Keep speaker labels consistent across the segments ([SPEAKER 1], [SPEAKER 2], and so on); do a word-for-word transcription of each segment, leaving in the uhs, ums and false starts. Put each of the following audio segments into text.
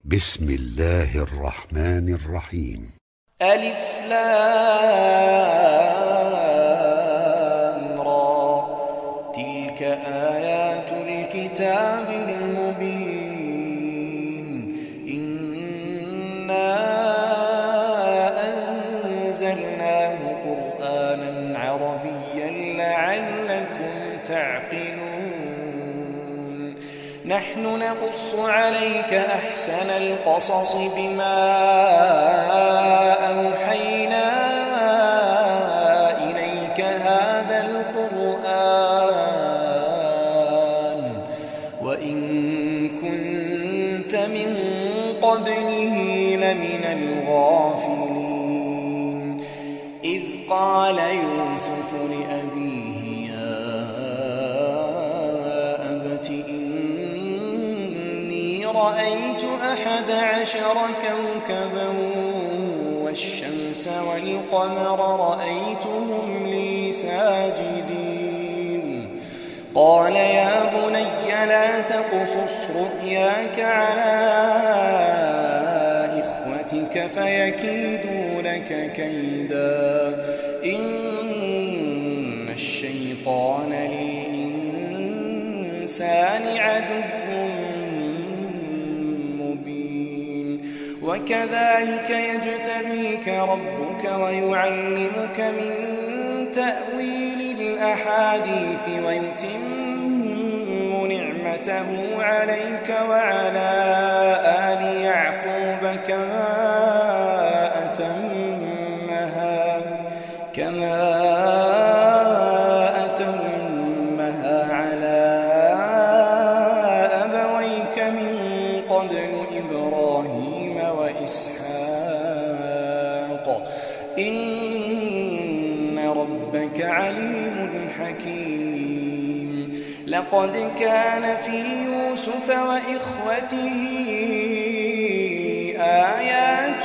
[SPEAKER 1] بسم الله الرحمن الرحيم.
[SPEAKER 2] ألف لام را، تلك آيات الكتاب المبين. إنا أنزلناه قرآنا عربيا لعلكم تعقلون. نحن نقص عليك أحسن القصص بما أوحينا إليك هذا القرآن وإن كنت من قبله لمن الغافلين. إذ قال يوسف لأبيه يا أبت إني رأيت أحد عشر كوكبا والشمس والقمر رأيتهم لي ساجدين. قال يا بني لا تقصص رؤياك على إخوتك فيكيدوا لك كيدا، إن الشيطان للإنسان عدو مبين. وكذلك يجتبيك ربك ويعلمك من تأويل الأحاديث ويتم نعمته عليك وعلى آل يعقوب كما أتمها كما أتمها على أبويك من قبل إبراهيم وإسحاق إن ربك عليم حكيم. لقد كان في يوسف وإخوته آيات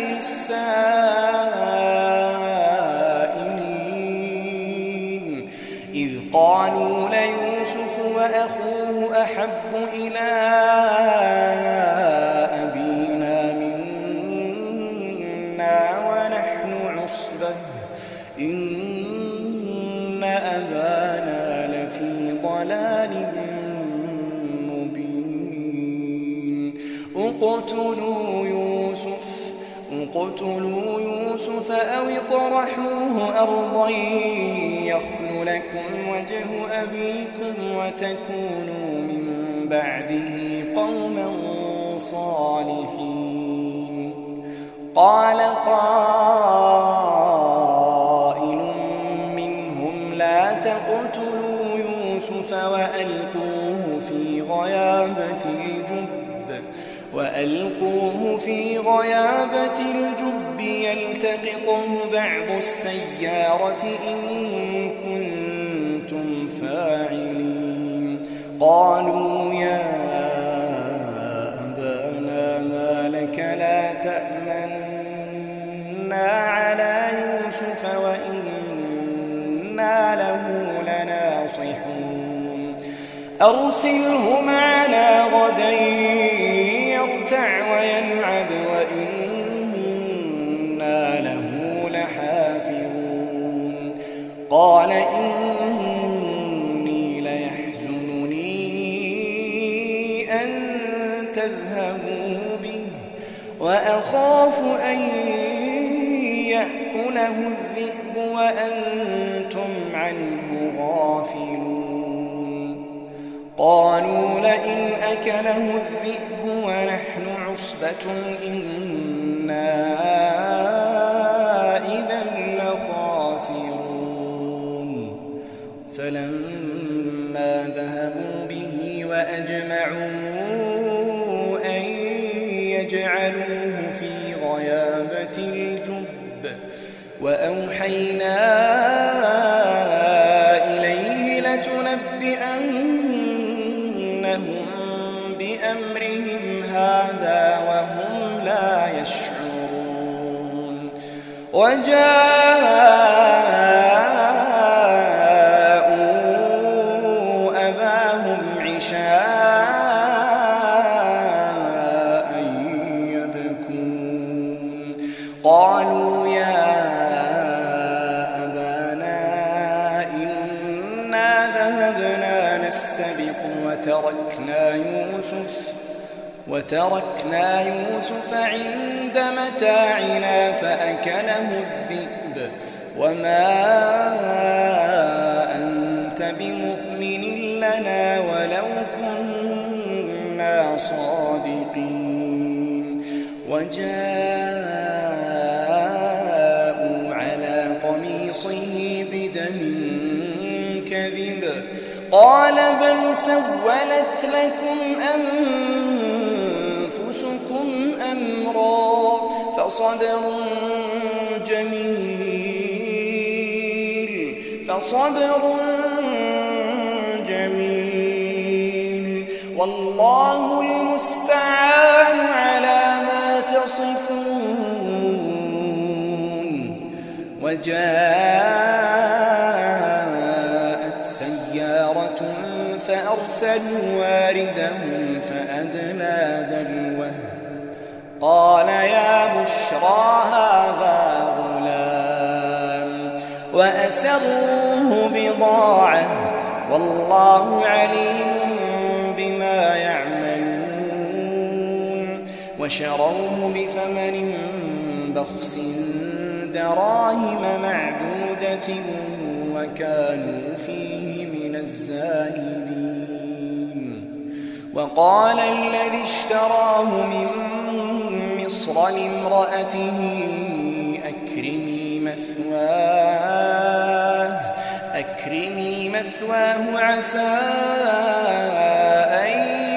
[SPEAKER 2] للسائلين إذ قالوا ليوسف وأخوه أحب إلى أبينا منا ونحن عصبة إن أبانا لفي ضلال مبين. اقتلوا يوسف اقتلوا يوسف أو اطرحوه أرضا يخل لكم وجه أبيكم وتكونوا من بعده قوما صالحين. قال قائل منهم لا تقتلوا يوسف وألقوه في غيابة الجب وألقوه في غيابة الجب يلتقطه بعض السيارة إن كنتم فاعلين. قالوا يا أبانا ما لك لا تأمنا على يوسف وإنا له لناصحون. أرسله معنا غدا يرتع ويلعب وإنا له لحافظون. قال إني ليحزنني أن تذهبوا به وأخاف أن يأكله الذئب وأنتم عنه غافلون. قالوا لئن أكله الذئب ونحن عصبة إنا إذا لخاسرون. فلما ذهبوا به وأجمعوا أن يجعلوه في غيابة الجب وأوحينا إليه لتنبئنهم بأمرهم هذا وهم لا يشعرون. وجاءوا أباهم عشاء قالوا يا أبانا إنا ذهبنا نستبق وتركنا يوسف وتركنا يوسف عند متاعنا فأكله الذئب وما أنت بمؤمن لنا ولو كنا صادقين وجاءوا على قميصه بدم كذب قال بل سولت لكم أنفسكم أمرا فصبر جميل فصبر جميل والله المستعان على ما تصفون. وجاءت سيارة فأرسلوا واردهم فأدلى دلوه قال يا بشرى هذا غلام وأسروه بضاعة والله عليم بما يعملون وشروه بثمن بخس دراهم معدودة وكانوا فيه من الزاهدين. وقال الذي اشتراه من مصر لامرأته أكرمي مثواه أكرمي مثواه عسى أن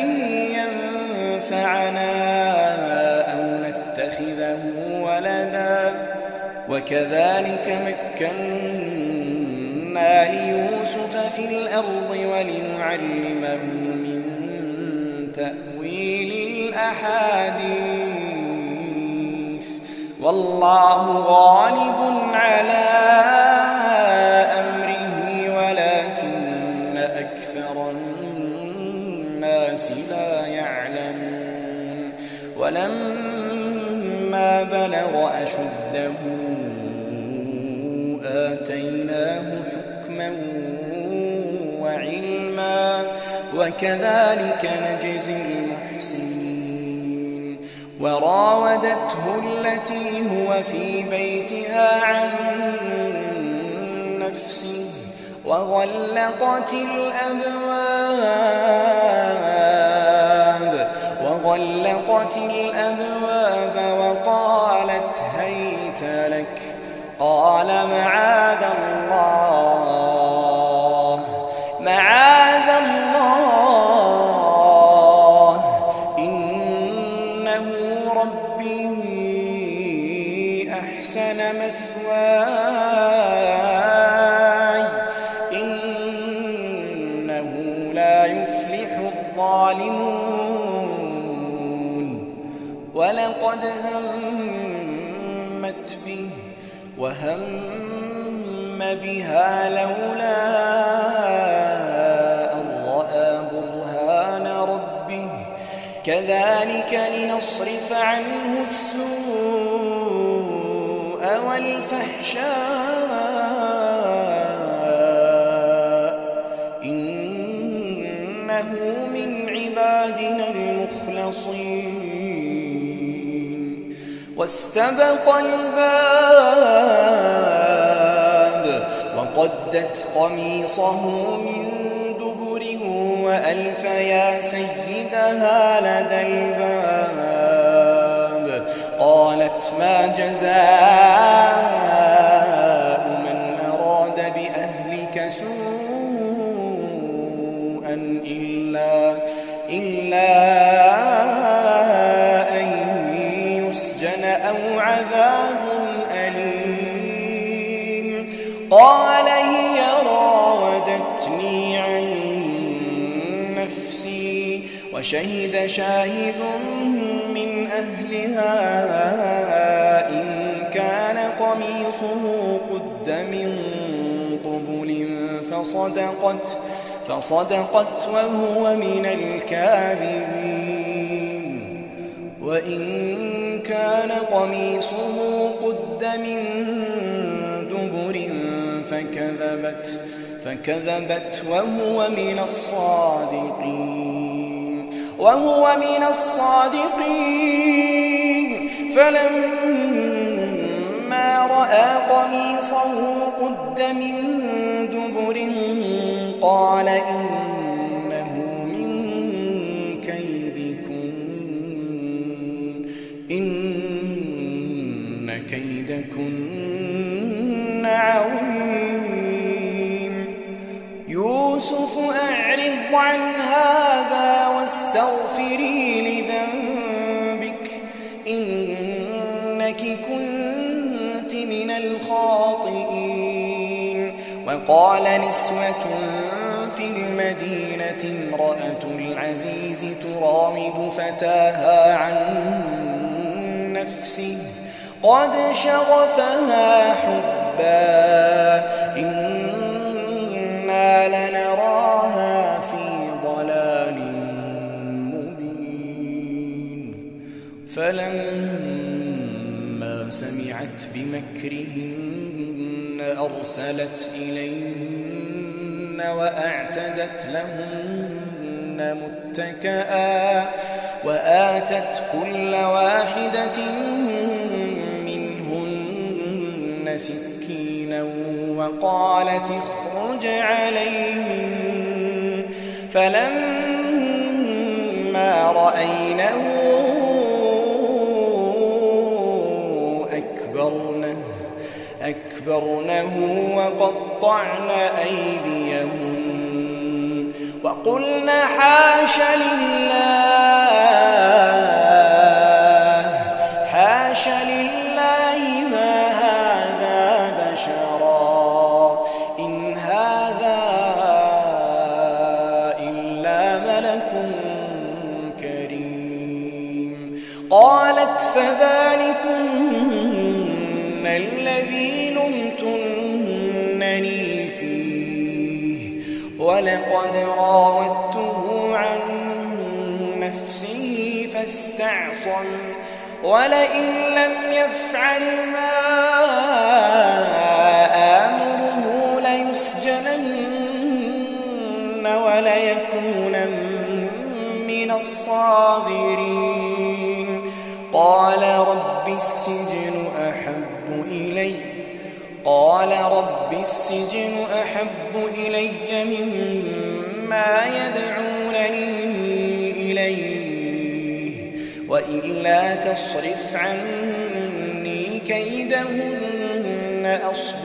[SPEAKER 2] ينفعنا أو نتخذه ولدا وكذلك مكنا ليوسف في الأرض ولنعلمه من تأويل الأحاديث والله غالب على أمره ولكن أكثر الناس لا يعلمون. ولما بلغ أشده آتيناه حكما وعلما وكذلك نجزي المحسنين. وراودته التي هو في بيتها عن نفسه وغلقت الأبواب وغلقت الأبواب وقالت هيت لك قال معاذ الله معاذ الله إنه ربي أحسن مثواي إنه لا يفلح الظالمون. ولقد همت به وهم بها لولا أن رأى برهان ربه كذلك لنصرف عنه السوء والفحشاء إنه من عبادنا المخلصين. واستبق الباب وقدت قميصه من دبر وألف يا سيدها لدى الباب قالت ما جزاء من أراد بأهلك سوءا إلا إلا أن يسجن أو عذاب أليم. قال هي راودتني عن نفسي وشهد شاهد من أهلها إن كان قميصه قد من قبل فصدقت فصدقت وهو من الكاذبين. وإن كان قميصه قد من دبر فكذبت فكذبت وهو من الصادقين وهو من الصادقين فلما رأى قميصه قد من دبر قال إنه من كيدكن إن كيدكن عظيم يوسف أعرض عن هذا واستغفري لذنبك إنك كنت من الخاطئين وقال نسوة في المدينة امرأة العزيز تراود فتاها عن نفسه قد شغفها حبا إنا لنراها في ضلال مبين فلما سمعت بمكرهن أرسلت إليهن وأعتدت لهن متكئا وآتت كل واحدة منهن سكينا وقالت اخرج عليهن فلما رأينه أكبرنه أكبرنه وقطعن أيديهن وقلن حاش لله حاش لله ما هذا بشرا إن هذا إلا ملك كريم قالت فذلكن الذي لمتنني فيه ولقد راودته عن نفسه فاستعصم ولئن لم يفعل ما آمره ليسجنن وليكون من الصاغرين قال رب السجن أحب إلي قال رب السجن أحب إلي مما يدعونني إليه وإلا تصرف عني كيدهن أصب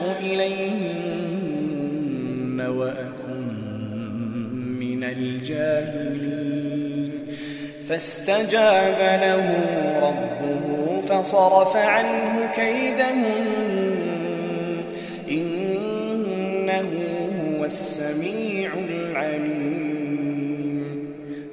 [SPEAKER 2] إليهن وأكن من الجاهلين فاستجاب له ربه فصرف عنه كيدهن إنه هو السميع العليم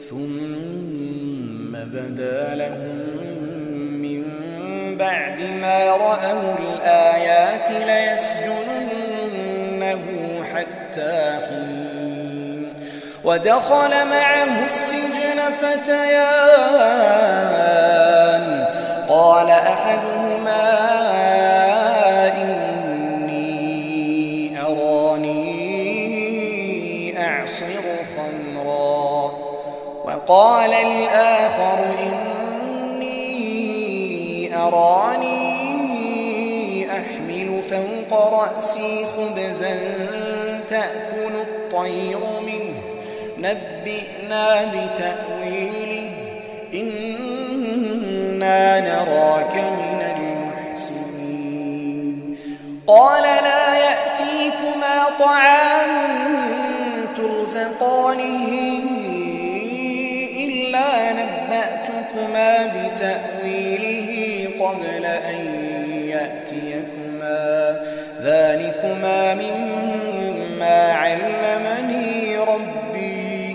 [SPEAKER 2] ثم بدا لهم من بعد ما رأوا الآيات ليسجننه حتى حين ودخل معه السجن فتيان قال أحدهما إني أراني أعصر خمرا وقال الآخر إني أراني أحمل فوق رأسي خبزا تأكل الطير منه نبئنا بتأويله إنا نراك من المحسنين قال لا يأتيكما طعام ترزقانه إلا نبأتكما بتأويله قبل أن يأتيكما ذلكما مما علمني ربي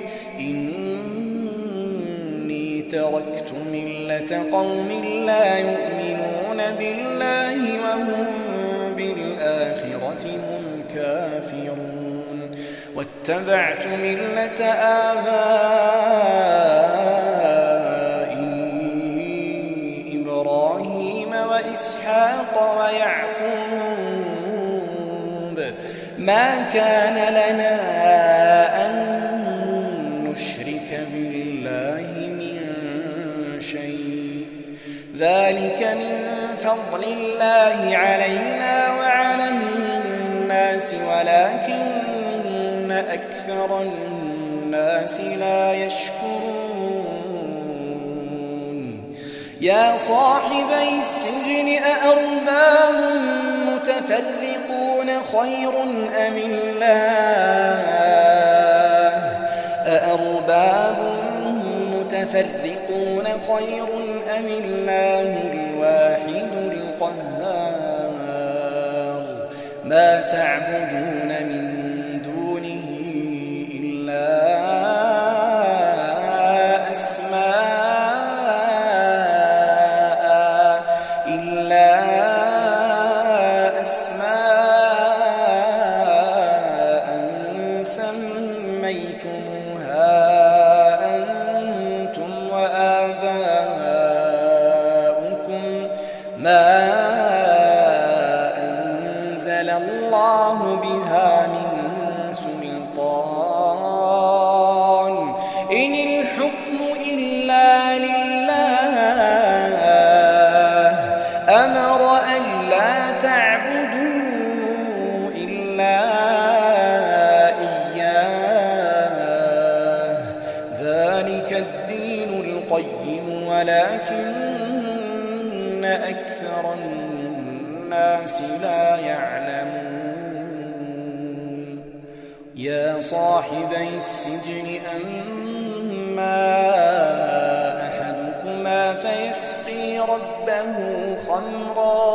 [SPEAKER 2] إني تركت ملة قوم لا يؤمنون بالله وهم بالآخرة هم كافرون واتبعت ملة آبائي وإسحاق ويعقوب ما كان لنا أن نشرك بالله من شيء ذلك من فضل الله علينا وعلى الناس ولكن أكثر الناس لا يشكرون يا صاحبي السجن أأرباب متفرقون خير أم الله أأرباب متفرقون خير أم الله الواحد القهار ما تعبدون من دونه إلا أسماء إلا أسماء سميتموها أنتم وآباؤكم ما أنزل الله بها من سلطان إن الحكم إلا لله أمر أن لا تعبدوا إلا إياه ذلك الدين القيم ولكن أكثر الناس لا يعلمون يا صاحبي السجن أما أحدكما فيسقي ربه خمرا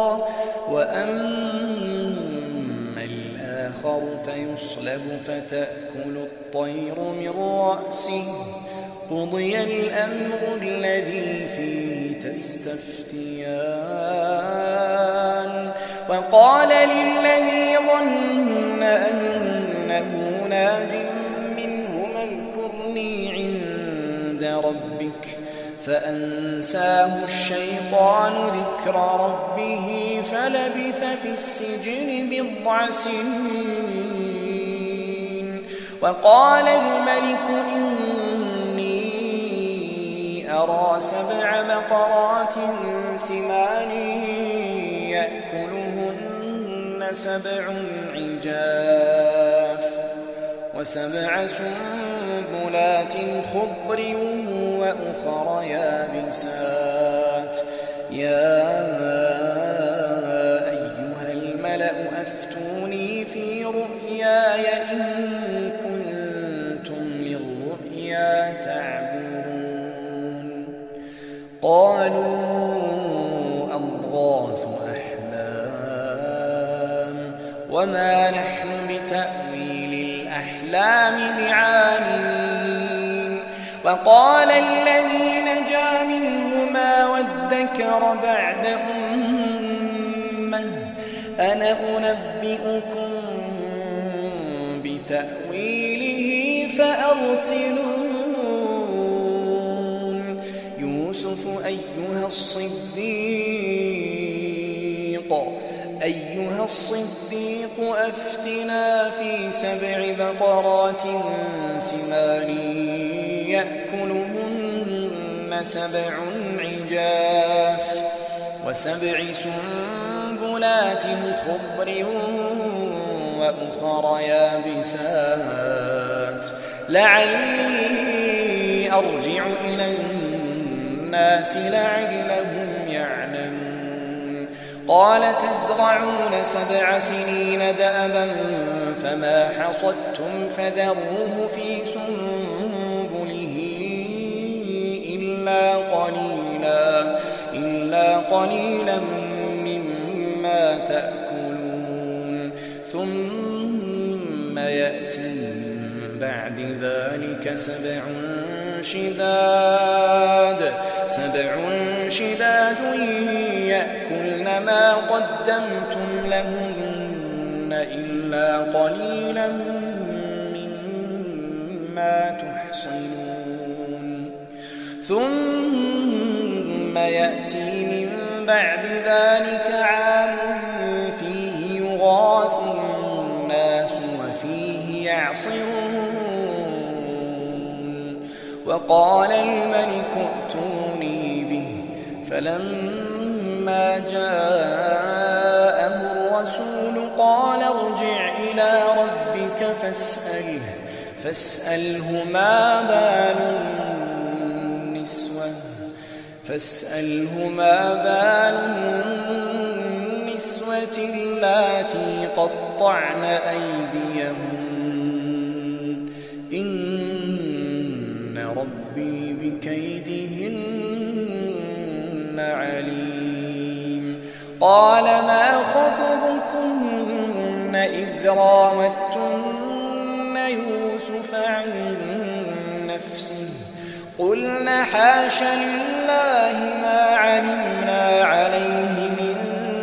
[SPEAKER 2] وأما الآخر فيصلب فتأكل الطير من رأسه قضي الأمر الذي فيه تستفتيان وقال للذي ظن أنه ناج منهما اذكرني عند ربك فأنساه الشيطان ذكر ربه فلبث في السجن بضع سنين وقال الملك إني أرى سبع بقرات سمان يأكلهن سبع عجاف وسبع سنبلات خضر وأخر يابسات يا أيها الملأ أفتوني في رؤياي إن كنتم للرؤيا تعبرون قالوا أضغاث أحلام وما نحن بتأويل الأحلام بعالمين وقال الذي نجا منهما وادكر بعد أمة أنا أنبئكم بتأويله فأرسلون يوسف أيها الصديق أيها الصديق أفتنا في سبع بقرات سمان يأكلهن سبع عجاف وسبع سنبلات خضر وأخر يابسات لعلي أرجع إلى الناس لعلهم يعلمون قال تزرعون سبع سنين دأبا فما حصدتم فذروه في سنبله إلا قليلا إلا قليلا مما تأكلون ثم يأتي بعد ذلك سبع شداد سبع شداد يأكلن ما قدمتم لهن إلا قليلا مما تحصنون ثم يأتي من بعد ذلك عام فيه يغاث الناس وفيه يعصرون وقال الملك ائتوني به فلما جاءه الرسول قال ارجع إلى ربك فاسأله فاسأله ما بال النسوة فاسأله ما بال النسوة اللاتي قطعن أيديهن إن ربي بكيدهن عليم قال ما خطبكن إذ راوتن يوسف عن نفسه قلنا حاش لله ما علمنا عليه من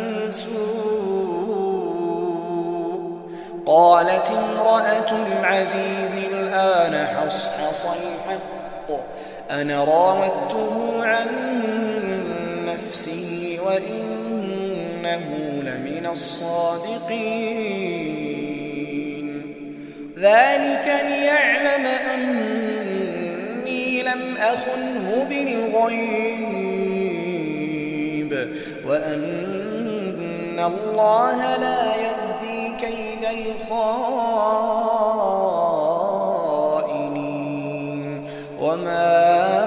[SPEAKER 2] سوء قالت امرأة العزيز الآن حصحص الحق أنا راودته عن نفسه وإنه لمن الصادقين ذلك ليعلم أني لم أخنه بالغيب وأن الله لا يهدي كيد الخائنين وما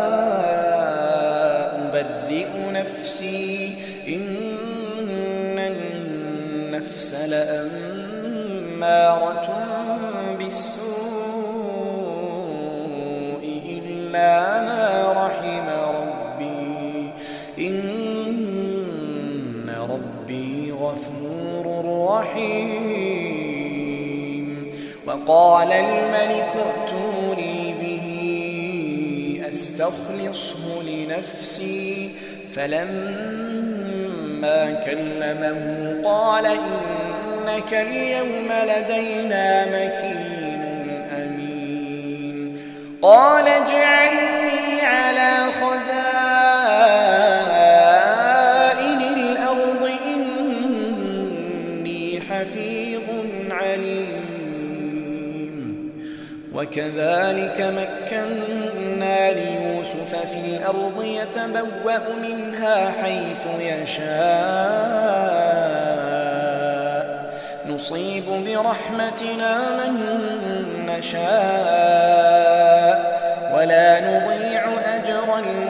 [SPEAKER 2] أبرئ نفسي إن النفس لأمارة بالسوء إلا ما رحم ربي إن ربي غفور رحيم وقال الملك ائتوني به أستخلصه لنفسي فلما كلمه قال إنك اليوم لدينا مكين أمين قال اجعلني على خزائن الأرض إني حفيظ عليم وكذلك مكنا ليوسف في الأرض يتبوأ منها حيث يشاء نصيب برحمتنا من نشاء ولا نضيع أجر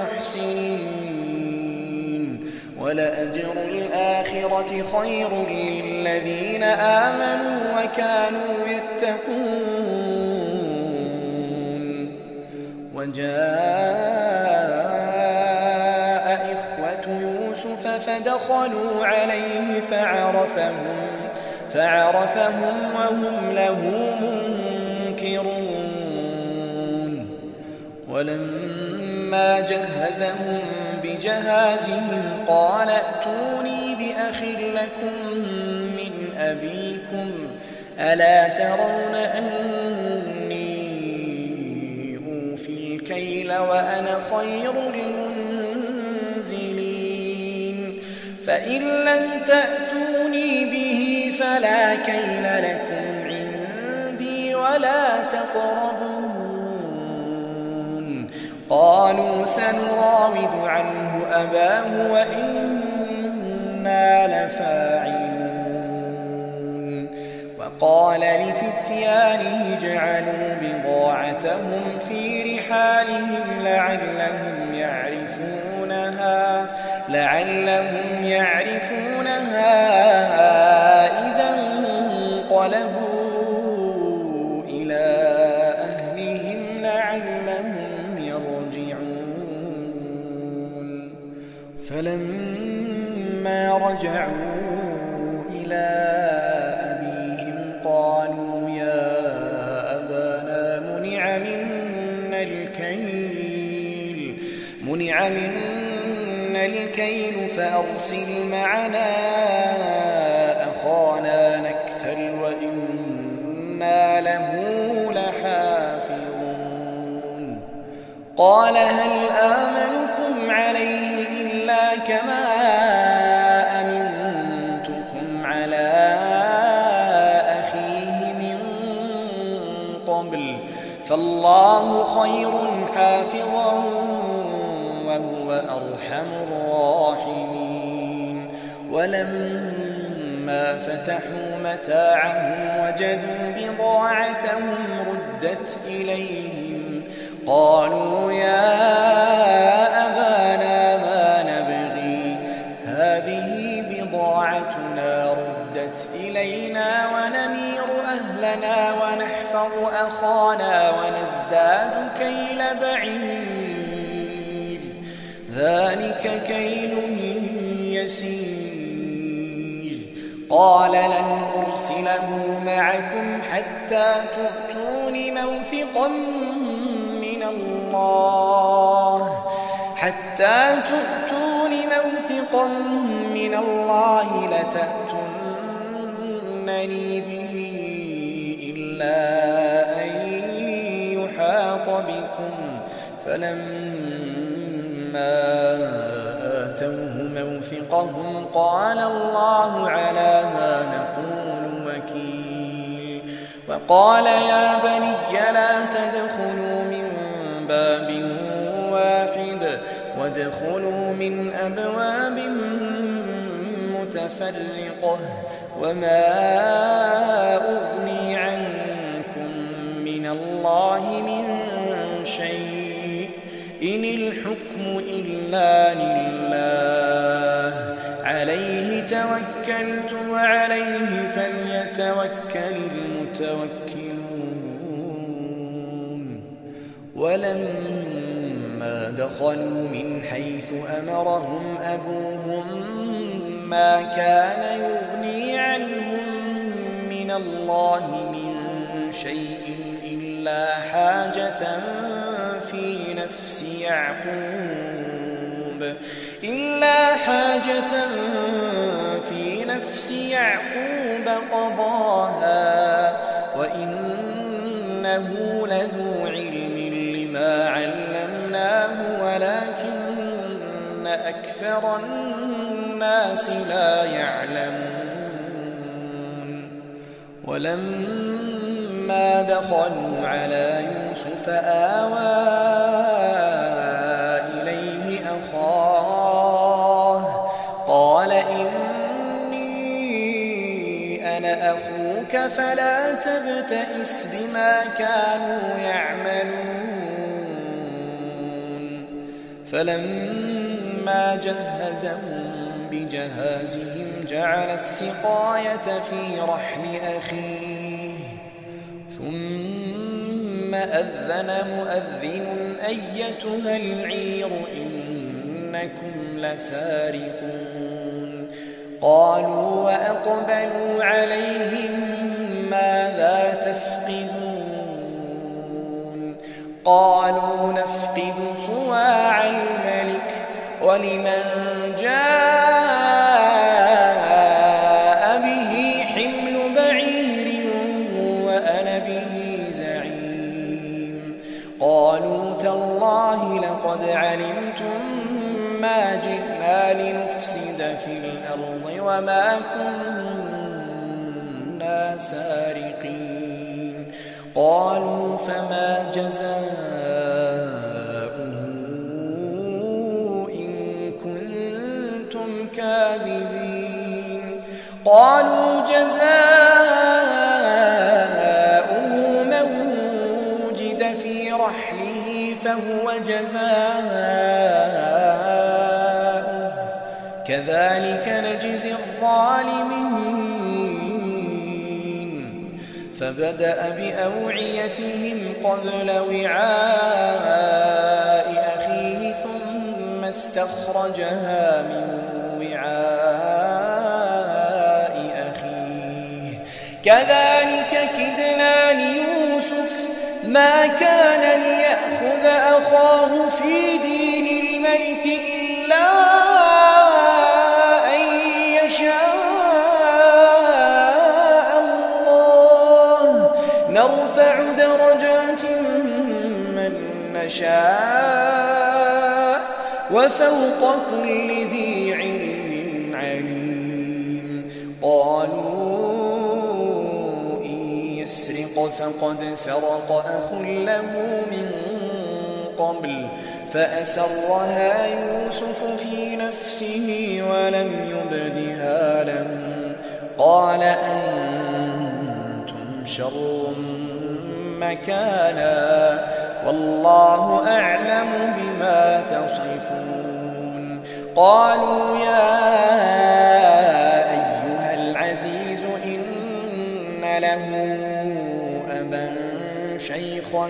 [SPEAKER 2] المحسنين ولأجر الآخرة خير للذين آمنوا وكانوا يتقون وجاء إخوة يوسف فدخلوا عليه فعرفهم فعرفهم وهم له منكرون ولما جهزهم بجهازهم قال ائتوني بأخ لكم من أبيكم ألا ترون أني أوفي الكيل وأنا خير المنزلين فإن لم تأتوني به فلا كيل لكم عندي ولا تقربون قالوا سنراود عنه أباه وإنا لفاعلون وقال لفتيانه جعلوا بضاعتهم في رحالهم لعلهم يعرفونها لعلهم يعرفونها إذا انقلبوا إلى أهلهم لعلهم يرجعون فلما رجعوا إلى أبيهم قالوا يا أبانا منع منا الكيل منع منا الكيل فأرسل معنا أخانا نكتل وإنا له لحافظون قال هل آمنكم عليه إلا كما فالله خير حافظا وهو أرحم الراحمين. ولما فتحوا متاعهم وجدوا بضاعتهم ردت إليهم قالوا يا أبانا ما نبغي هذه بضاعتنا ردت إلينا ونمير أهلنا ونحفظ أخانا ونزداد كيل بعير ذلك كيل يسير. قال لن أرسله معكم حتى تؤتون موثقا من الله حتى تؤتون موثقا من الله لتأتونني به إلا أن يحاط بكم. فلما آتوه موثقهم قال الله على ما نقول وكيل. وقال يا بني لا تدخلوا من باب واحد وادخلوا من أبواب متفرقة وما أغني عنكم من الله من شيء إن الحكم إلا لله عليه توكلت وعليه فليتوكل المتوكلون. ولما دخلوا من حيث أمرهم أبوهم ما كان يغني عنهم من الله من شيء إلا حاجة في نفس يعقوب إلا حاجة في نفس يعقوب قضاها وإنه لذو علم لما علمناه ولكن أكثر الناس لا يعلمون. ولما دخلوا على يوسف آوى إليه أخاه قال إني أنا أخوك فلا تبتئس بما كانوا يعملون. فلما جهزهم بجهازهم جعل السقاية في رحل أخيه ثم أذن مؤذن أيتها العير إنكم لسارقون. قالوا وأقبلوا عليهم ماذا تفقدون قالوا نفقد صواع الملك ولمن جاء به حمل بعير وأنا به زعيم. قالوا تالله لقد علمتم ما جئنا لنفسد في الأرض وما كنا سارقين. قالوا فما جزاؤه إن كنتم كاذبين. قالوا جزاؤه من وجد في رحله فهو جزاؤه كذلك نجزي الظالمين. فبدأ بأوعيتهم قبل وعاء أخيه ثم استخرجها من وعاء أخيه كذلك كدنا ليوسف ما كان ليأخذ أخاه في دين الملك إلا أن يشاء الله نرفع درجات من نشاء وفوق كل ذي علم عليم. قالوا إن يسرق فقد سرق أخ له من قبل فأسرها يوسف في نفسه ولم يبدها لهم قال أنتم شر مكانا والله أعلم بما تصفون. قالوا يا أيها العزيز إن له أبا شيخا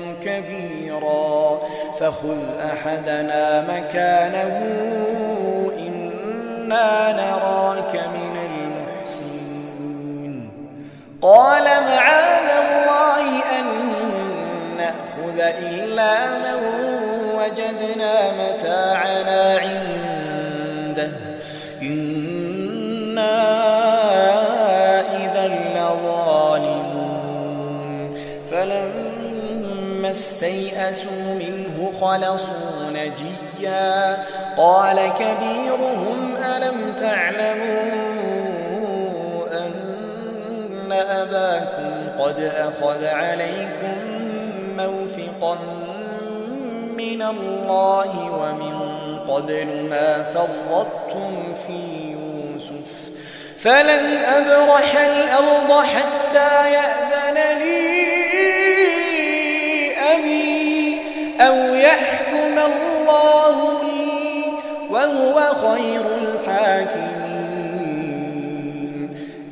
[SPEAKER 2] كبيرا فخذ أحدنا مكانه إنا نراك من المحسنين. قال معاذ الله أن نأخذ إلا من وجدنا متاعنا عنده إنا إذا لظالمون. فلما استيئسوا منه خلصوا نجيا قال كبيرهم ألم تعلموا أن أباكم قد أخذ عليكم موثقا من الله ومن قبل ما فرطتم في يوسف فلن أبرح الأرض حتى يأذن لي أبي أو يحكم الله لي وهو خير الحاكمين.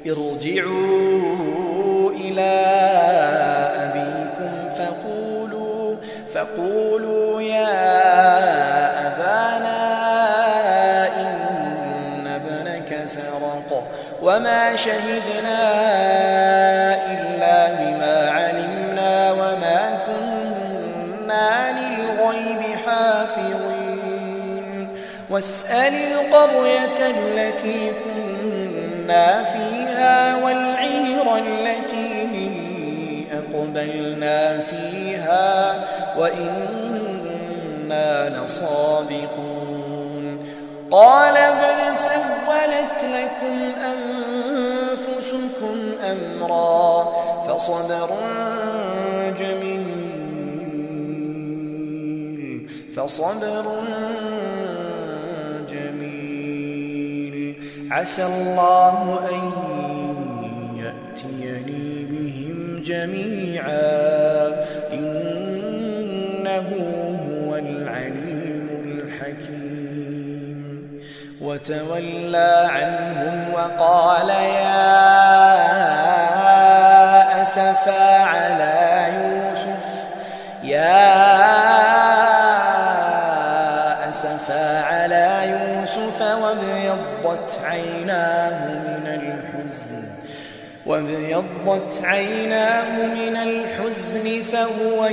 [SPEAKER 2] ارجعوا إلى أبيكم فقولوا فقولوا يا أبانا إن ابنك سرق وما شهدنا إلا بما علمنا وما كنا للغيب حافظين. واسأل القرية التي كنا فيها والعير التي أقبلنا فيها وإنا لصادقون. قال بل سولت لكم أنفسكم أمرا فصبر جميل فصبر جميل عسى الله أن يأتيني بهم جميعا إنه هو العليم الحكيم. وتولى عنهم وقال يا أسفا على يوسف يا أسفا على يوسف وابيضت عيناه من الحزن وابيضت عيناه من الحزن فهو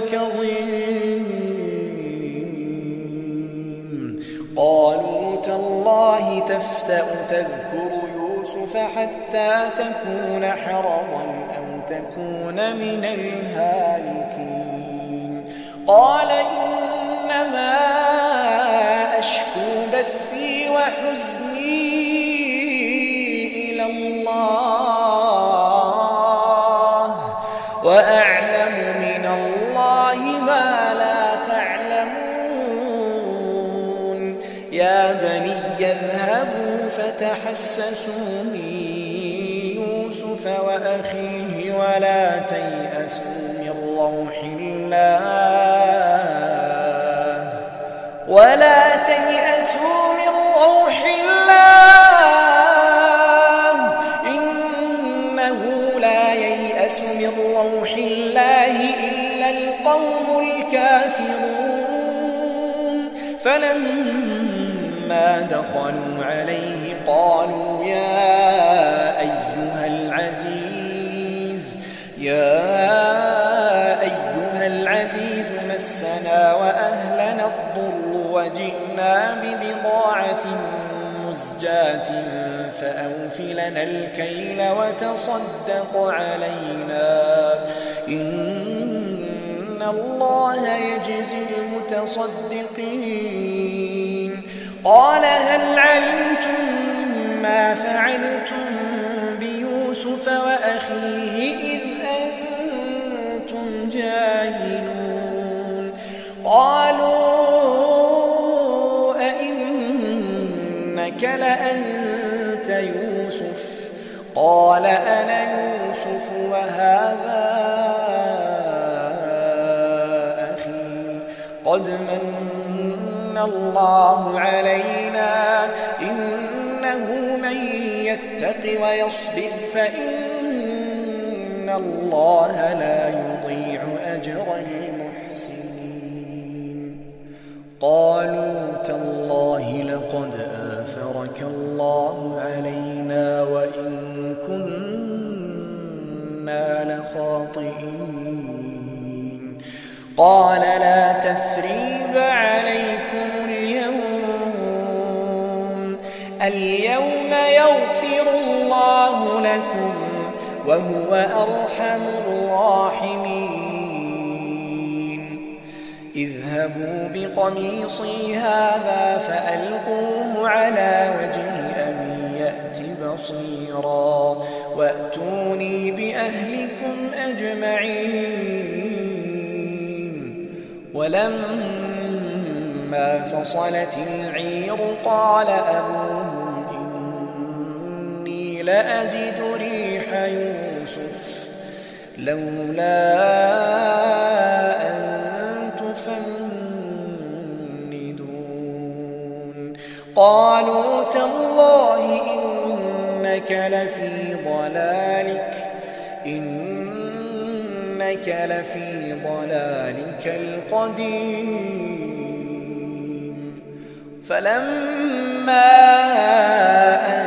[SPEAKER 2] كظيم. قالوا تالله تفتأ تذكر يوسف حتى تكون حرضا أو تكون من الهالكين. قال إنما أشكو بثي وحزني إلى الله وأعلم من الله ما لا تعلمون. يا بني اذهبوا فتحسسوا من يوسف وأخيه ولا تيأسوا من روح الله ولا تيأسوا من روح الله إنه لا ييأس من روح الله إلا القوم الكافرون. فلما دخلوا عليه قالوا يا أيها العزيز يا أيها العزيز مسنا وأهلنا الضر وجئنا ببضاعة مزجاة فأوف لنا الكيل وتصدق علينا إن الله يجزي المتصدقين. قال هل علمتم ما فعلتم بيوسف وأخيه إذ إنك لأنت يوسف قال أنا يوسف وهذا أخي قد من الله علينا إنه من يتق ويصبر فإن الله لا يضيع أجر المحسنين قالوا تالله لقد آثرك الله علينا وإن كنا لخاطئين قال لا تثريب عليكم اليوم اليوم يغفر الله لكم وهو أرحم الراحمين اذهبوا بقميصي هذا فألقوه على وجه أبي يأت بصيرا وأتوني بأهلكم أجمعين ولما فصلت العير قال أبوهم إني لأجد ريح يوسف لولا أن تفندون قالوا تالله إنك لفي ضلالك إنك لفي ضلالك القديم فلما أن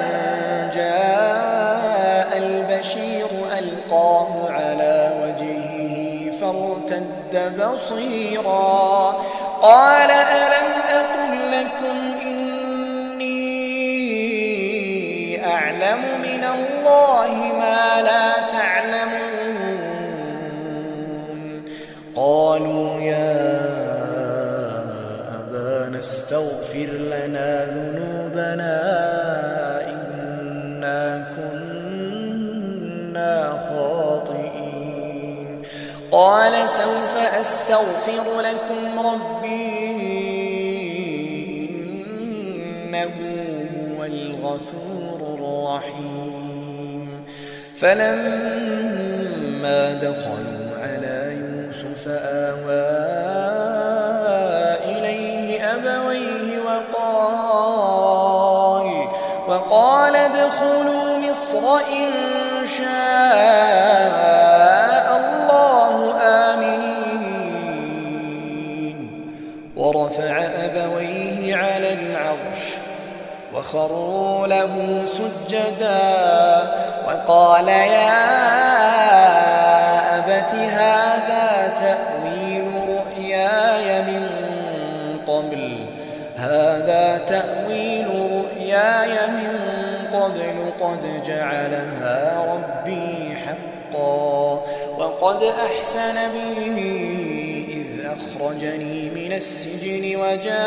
[SPEAKER 2] جاء البشير ألقاه على وجهه فارتد بصيرا قال ألم أقل لكم إني أعلم من الله ما لا تعلمون قالوا يا أبانا استغفر لنا ذنوبنا إنا كنا خاطئين قال سوف أستغفر لكم ربي إنه هو الغفور الرحيم فلما دخلوا على يوسف آوى إليه أبويه وقال وقال ادخلوا مصر إن شاء الله آمنين ورفع أبويه على العرش وخروا له سجدا وقال يا أبت هذا تأويل رؤياي من قبل هذا تأويل رؤياي من قبل قد جعلها ربي حقا وقد أحسن بي إذ أخرجني من السجن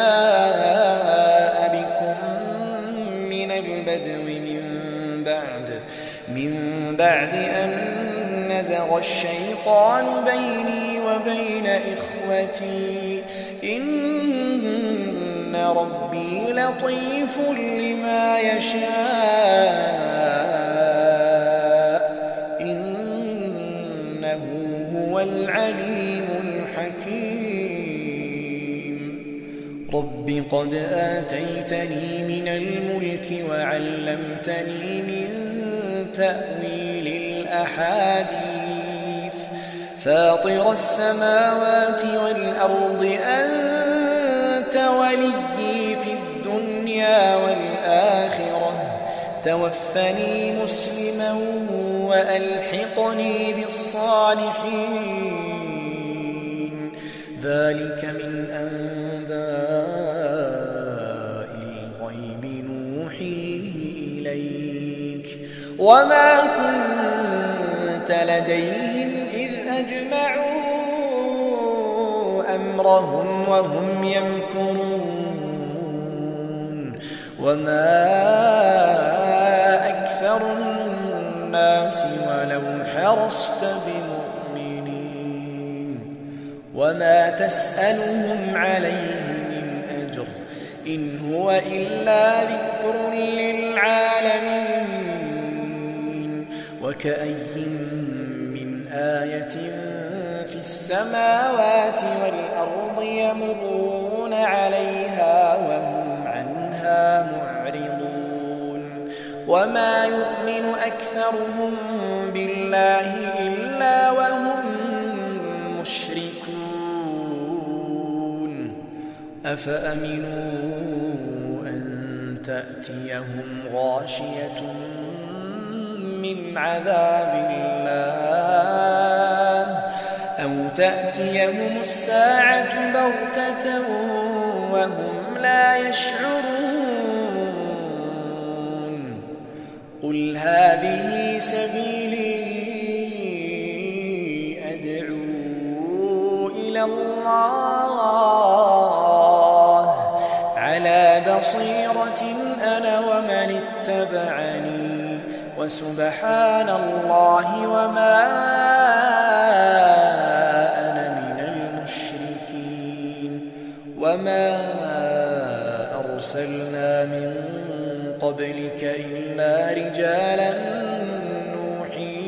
[SPEAKER 2] وجاء بكم من البدو من بعد من بعد أن نزغ الشيطان بيني وبين إخوتي إن ربي لطيف لما يشاء إنه هو العليم الحكيم رب قد آتيتني من الملك وعلمتني من تأويل الأحاديث فاطر السماوات والأرض أنت وليي في الدنيا والآخرة توفني مسلما وألحقني بالصالحين ذلك من أنباء الغيب نوحيه إليك وما كنت لديهم إذ أجمعوا أمرهم وهم يمكرون وما أكثر الناس ولو حرصت بمؤمنين وما تسألهم عليه من أجر إن هو إلا ذكر وكأي من آية في السماوات والأرض يمرون عليها وهم عنها معرضون وما يؤمن أكثرهم بالله إلا وهم مشركون أفأمنوا أن تأتيهم غاشية من عذاب الله أو تأتيهم الساعة بغتة وهم لا يشعرون قل هذه سبيلي أدعو إلى الله على بصيرة أنا ومن اتبعني وسبحان الله وما أنا من المشركين وما أرسلنا من قبلك إلا رجالا نوحي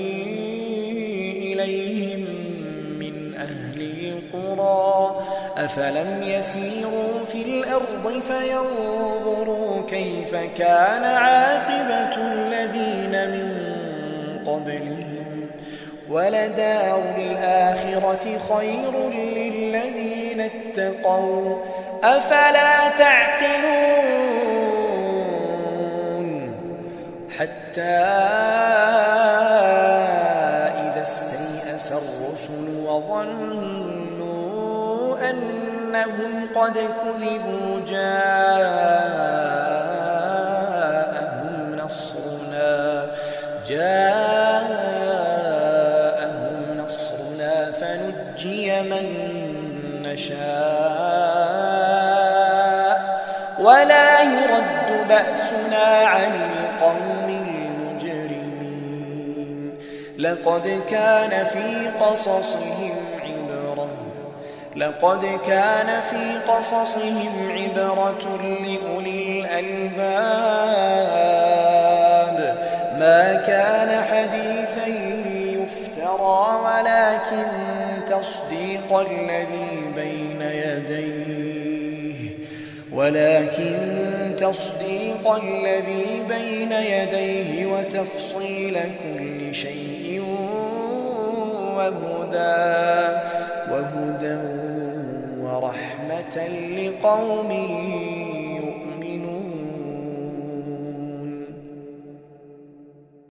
[SPEAKER 2] إليهم من أهل القرى أفلم يسيروا في الأرض فينظروا كيف كان عاقبة الذين من قبلهم ولدار الآخرة خير للذين اتقوا أفلا تعقلون حتى إذا استيأس الرسل وظنوا أنهم قد كذبوا جاءهم نصرنا جاءهم نصرنا فنجي من نشاء ولا يرد بأسنا عن القوم المجرمين لقد كان في قصصهم عبرة لقد كان في قصصهم عبرة لأولي الألباب ما كان حديثا يفترى ولكن تصديق الذي بين يديه ولكن تصديق الذي بين يديه وتفصيل كل شيء وهدى وهدى ورحمة لقوم